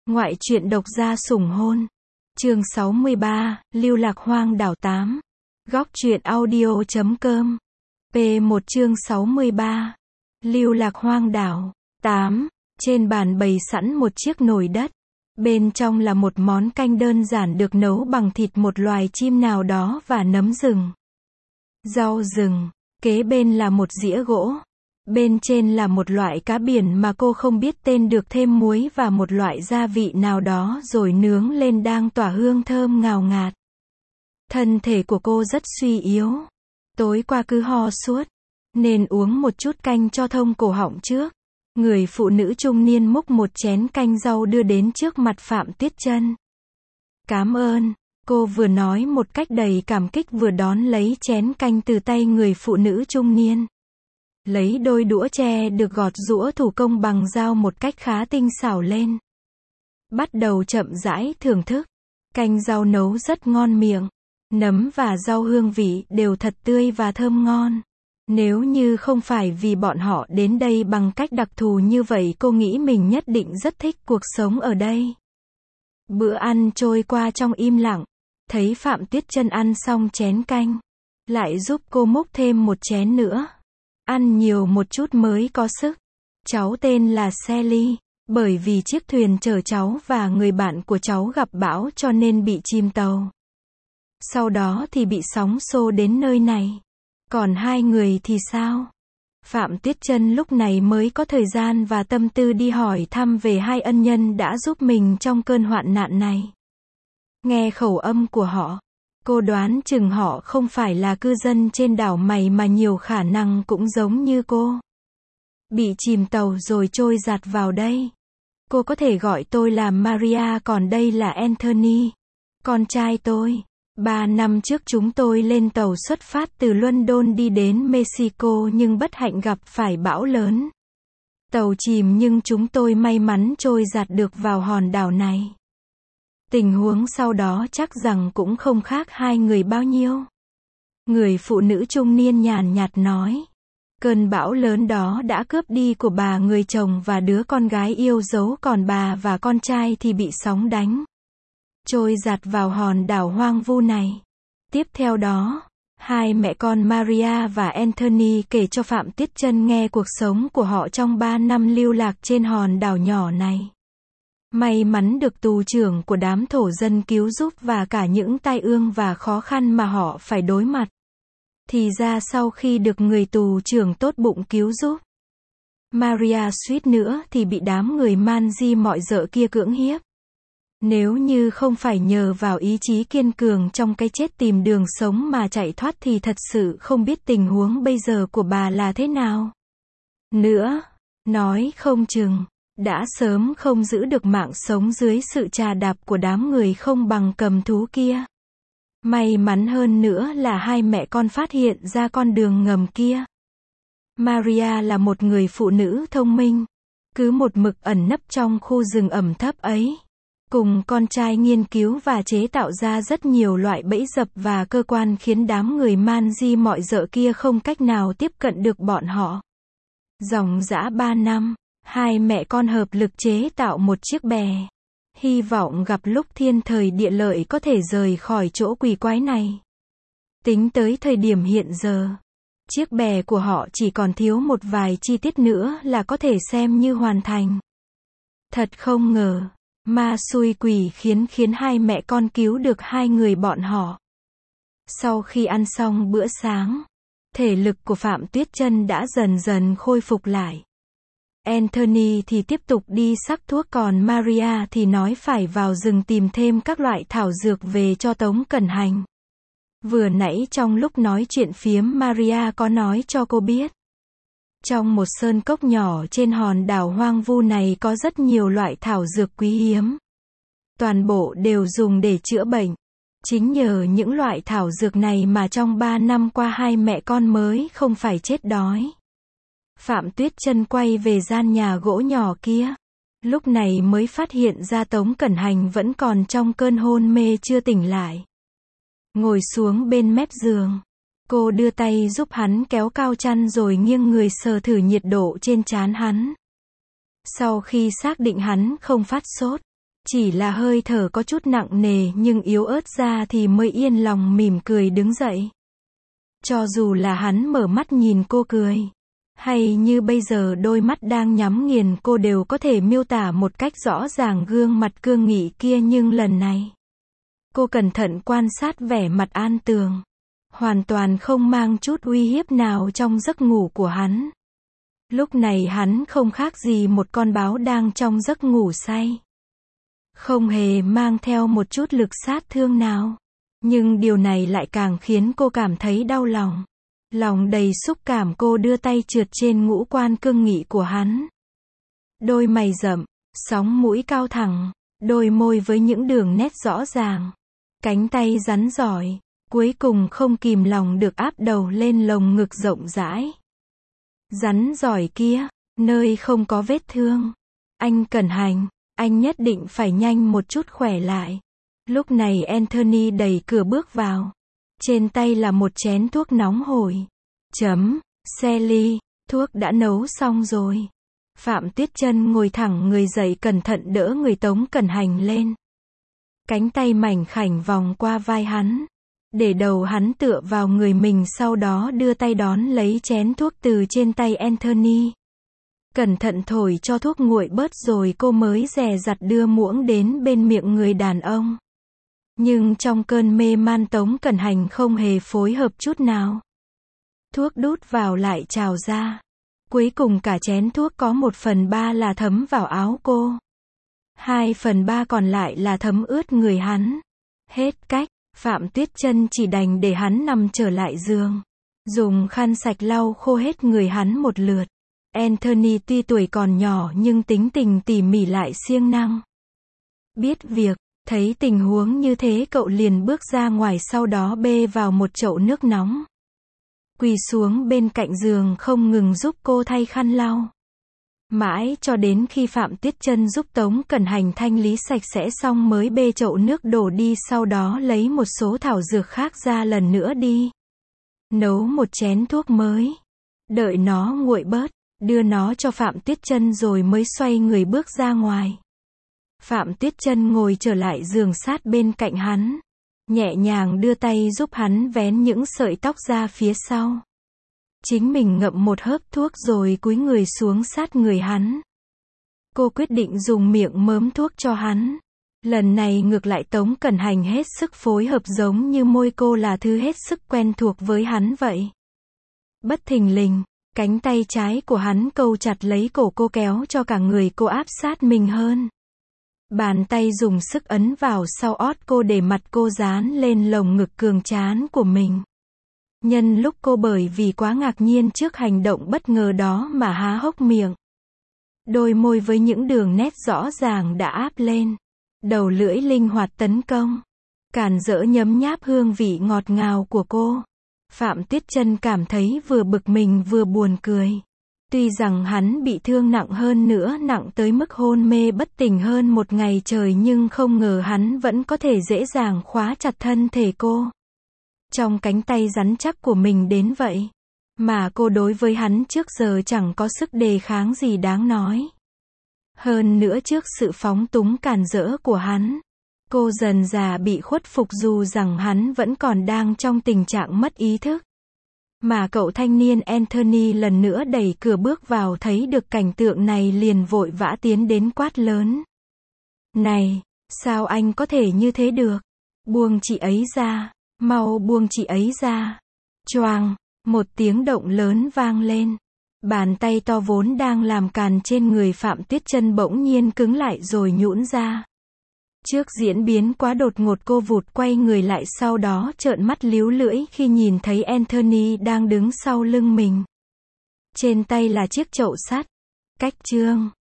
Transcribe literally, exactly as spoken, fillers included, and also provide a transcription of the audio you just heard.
Ngoại truyện độc gia sủng hôn. Chương sáu mươi ba, Lưu lạc hoang đảo tám. Góc truyện audio chấm com. P một chương sáu mươi ba. Lưu lạc hoang đảo tám. Trên bàn bày sẵn một chiếc nồi đất. Bên trong là một món canh đơn giản được nấu bằng thịt một loài chim nào đó và nấm rừng. Rau rừng. Kế bên là một dĩa gỗ. Bên trên là một loại cá biển mà cô không biết tên, được thêm muối và một loại gia vị nào đó rồi nướng lên, đang tỏa hương thơm ngào ngạt. Thân thể của cô rất suy yếu. Tối qua cứ ho suốt, nên uống một chút canh cho thông cổ họng trước. Người phụ nữ trung niên múc một chén canh rau đưa đến trước mặt Phạm Tuyết Chân. Cảm ơn, cô vừa nói một cách đầy cảm kích vừa đón lấy chén canh từ tay người phụ nữ trung niên. Lấy đôi đũa tre được gọt giũa thủ công bằng dao một cách khá tinh xảo lên. Bắt đầu chậm rãi thưởng thức. Canh rau nấu rất ngon miệng. Nấm và rau hương vị đều thật tươi và thơm ngon. Nếu như không phải vì bọn họ đến đây bằng cách đặc thù như vậy, cô nghĩ mình nhất định rất thích cuộc sống ở đây. Bữa ăn trôi qua trong im lặng. Thấy Phạm Tuyết Chân ăn xong chén canh, lại giúp cô múc thêm một chén nữa. Ăn nhiều một chút mới có sức. Cháu tên là Sally, bởi vì chiếc thuyền chở cháu và người bạn của cháu gặp bão cho nên bị chìm tàu. Sau đó thì bị sóng xô đến nơi này. Còn hai người thì sao? Phạm Tuyết Chân lúc này mới có thời gian và tâm tư đi hỏi thăm về hai ân nhân đã giúp mình trong cơn hoạn nạn này. Nghe khẩu âm của họ, cô đoán chừng họ không phải là cư dân trên đảo mày mà nhiều khả năng cũng giống như cô. Bị chìm tàu rồi trôi giạt vào đây. Cô có thể gọi tôi là Maria, còn đây là Anthony, con trai tôi. Ba năm trước chúng tôi lên tàu xuất phát từ London đi đến Mexico nhưng bất hạnh gặp phải bão lớn. Tàu chìm nhưng chúng tôi may mắn trôi giạt được vào hòn đảo này. Tình huống sau đó chắc rằng cũng không khác hai người bao nhiêu. Người phụ nữ trung niên nhàn nhạt nói. Cơn bão lớn đó đã cướp đi của bà người chồng và đứa con gái yêu dấu, còn bà và con trai thì bị sóng đánh, trôi giạt vào hòn đảo hoang vu này. Tiếp theo đó, hai mẹ con Maria và Anthony kể cho Phạm Tuyết Chân nghe cuộc sống của họ trong ba năm lưu lạc trên hòn đảo nhỏ này. May mắn được tù trưởng của đám thổ dân cứu giúp và cả những tai ương và khó khăn mà họ phải đối mặt. Thì ra sau khi được người tù trưởng tốt bụng cứu giúp, Maria suýt nữa thì bị đám người man di mọi dợ kia cưỡng hiếp. Nếu như không phải nhờ vào ý chí kiên cường trong cái chết tìm đường sống mà chạy thoát thì thật sự không biết tình huống bây giờ của bà là thế nào. Nữa, nói không chừng đã sớm không giữ được mạng sống dưới sự trà đạp của đám người không bằng cầm thú kia. May mắn hơn nữa là hai mẹ con phát hiện ra con đường ngầm kia. Maria là một người phụ nữ thông minh, cứ một mực ẩn nấp trong khu rừng ẩm thấp ấy. Cùng con trai nghiên cứu và chế tạo ra rất nhiều loại bẫy dập và cơ quan khiến đám người man di mọi dợ kia không cách nào tiếp cận được bọn họ. Dòng dã ba năm, hai mẹ con hợp lực chế tạo một chiếc bè. Hy vọng gặp lúc thiên thời địa lợi có thể rời khỏi chỗ quỷ quái này. Tính tới thời điểm hiện giờ, chiếc bè của họ chỉ còn thiếu một vài chi tiết nữa là có thể xem như hoàn thành. Thật không ngờ, ma xui quỷ khiến khiến hai mẹ con cứu được hai người bọn họ. Sau khi ăn xong bữa sáng, thể lực của Phạm Tuyết Chân đã dần dần khôi phục lại. Anthony thì tiếp tục đi sắc thuốc, còn Maria thì nói phải vào rừng tìm thêm các loại thảo dược về cho Tống Cẩn Hành. Vừa nãy trong lúc nói chuyện phiếm, Maria có nói cho cô biết, trong một sơn cốc nhỏ trên hòn đảo hoang vu này có rất nhiều loại thảo dược quý hiếm. Toàn bộ đều dùng để chữa bệnh. Chính nhờ những loại thảo dược này mà trong ba năm qua hai mẹ con mới không phải chết đói. Phạm Tuyết Chân quay về gian nhà gỗ nhỏ kia. Lúc này mới phát hiện ra Tống Cẩn Hành vẫn còn trong cơn hôn mê chưa tỉnh lại. Ngồi xuống bên mép giường, cô đưa tay giúp hắn kéo cao chăn rồi nghiêng người sờ thử nhiệt độ trên trán hắn. Sau khi xác định hắn không phát sốt, Chỉ là hơi thở có chút nặng nề nhưng yếu ớt ra thì mới yên lòng mỉm cười đứng dậy. Cho dù là hắn mở mắt nhìn cô cười, hay như bây giờ đôi mắt đang nhắm nghiền cô đều có thể miêu tả một cách rõ ràng gương mặt cương nghị kia, nhưng lần này, cô cẩn thận quan sát vẻ mặt An Tường, hoàn toàn không mang chút uy hiếp nào trong giấc ngủ của hắn. Lúc này hắn không khác gì một con báo đang trong giấc ngủ say. Không hề mang theo một chút lực sát thương nào. Nhưng điều này lại càng khiến cô cảm thấy đau lòng. Lòng đầy xúc cảm cô đưa tay trượt trên ngũ quan cương nghị của hắn. Đôi mày rậm, sóng mũi cao thẳng, đôi môi với những đường nét rõ ràng. Cánh tay rắn giỏi, cuối cùng không kìm lòng được áp đầu lên lồng ngực rộng rãi. Rắn giỏi kia, nơi không có vết thương. Anh Cẩn Hành, anh nhất định phải nhanh một chút khỏe lại. Lúc này Anthony đẩy cửa bước vào. Trên tay là một chén thuốc nóng hổi. Chấm, Sally, thuốc đã nấu xong rồi. Phạm Tuyết Chân ngồi thẳng người dậy cẩn thận đỡ người Tống Cẩn Hành lên. Cánh tay mảnh khảnh vòng qua vai hắn. Để đầu hắn tựa vào người mình, sau đó đưa tay đón lấy chén thuốc từ trên tay Anthony. Cẩn thận thổi cho thuốc nguội bớt rồi cô mới dè dặt đưa muỗng đến bên miệng người đàn ông. Nhưng trong cơn mê man Tống Cẩn Hành không hề phối hợp chút nào. Thuốc đút vào lại trào ra. Cuối cùng cả chén thuốc có một phần ba là thấm vào áo cô. Hai phần ba còn lại là thấm ướt người hắn. Hết cách, Phạm Tuyết Chân chỉ đành để hắn nằm trở lại giường. Dùng khăn sạch lau khô hết người hắn một lượt. Anthony tuy tuổi còn nhỏ nhưng tính tình tỉ mỉ lại siêng năng. Biết việc, thấy tình huống như thế cậu liền bước ra ngoài, sau đó bê vào một chậu nước nóng. Quỳ xuống bên cạnh giường không ngừng giúp cô thay khăn lau. Mãi cho đến khi Phạm Tuyết Chân giúp Tống Cẩn Hành thanh lý sạch sẽ xong mới bê chậu nước đổ đi, sau đó lấy một số thảo dược khác ra lần nữa đi. Nấu một chén thuốc mới. Đợi nó nguội bớt, đưa nó cho Phạm Tuyết Chân rồi mới xoay người bước ra ngoài. Phạm Tuyết Chân ngồi trở lại giường sát bên cạnh hắn. Nhẹ nhàng đưa tay giúp hắn vén những sợi tóc ra phía sau. Chính mình ngậm một hớp thuốc rồi cúi người xuống sát người hắn. Cô quyết định dùng miệng mớm thuốc cho hắn. Lần này ngược lại Tống Cẩn Hành hết sức phối hợp, giống như môi cô là thứ hết sức quen thuộc với hắn vậy. Bất thình lình, cánh tay trái của hắn câu chặt lấy cổ cô, kéo cho cả người cô áp sát mình hơn. Bàn tay dùng sức ấn vào sau ót cô để mặt cô dán lên lồng ngực cường tráng của mình. Nhân lúc cô bởi vì quá ngạc nhiên trước hành động bất ngờ đó mà há hốc miệng. Đôi môi với những đường nét rõ ràng đã áp lên. Đầu lưỡi linh hoạt tấn công. Càn rỡ nhấm nháp hương vị ngọt ngào của cô. Phạm Tuyết Chân cảm thấy vừa bực mình vừa buồn cười. Tuy rằng hắn bị thương nặng hơn nữa, nặng tới mức hôn mê bất tỉnh hơn một ngày trời, nhưng không ngờ hắn vẫn có thể dễ dàng khóa chặt thân thể cô. Trong cánh tay rắn chắc của mình đến vậy. Mà cô đối với hắn trước giờ chẳng có sức đề kháng gì đáng nói. Hơn nữa trước sự phóng túng càn rỡ của hắn, cô dần dà bị khuất phục dù rằng hắn vẫn còn đang trong tình trạng mất ý thức. Mà cậu thanh niên Anthony lần nữa đẩy cửa bước vào, thấy được cảnh tượng này liền vội vã tiến đến quát lớn. Này, sao anh có thể như thế được? Buông chị ấy ra, mau buông chị ấy ra. Choang, một tiếng động lớn vang lên. Bàn tay to vốn đang làm càn trên người Phạm Tuyết Chân bỗng nhiên cứng lại rồi nhũn ra. Trước diễn biến quá đột ngột, cô vụt quay người lại, sau đó trợn mắt líu lưỡi khi nhìn thấy Anthony đang đứng sau lưng mình. Trên tay là chiếc chậu sắt. Cách chương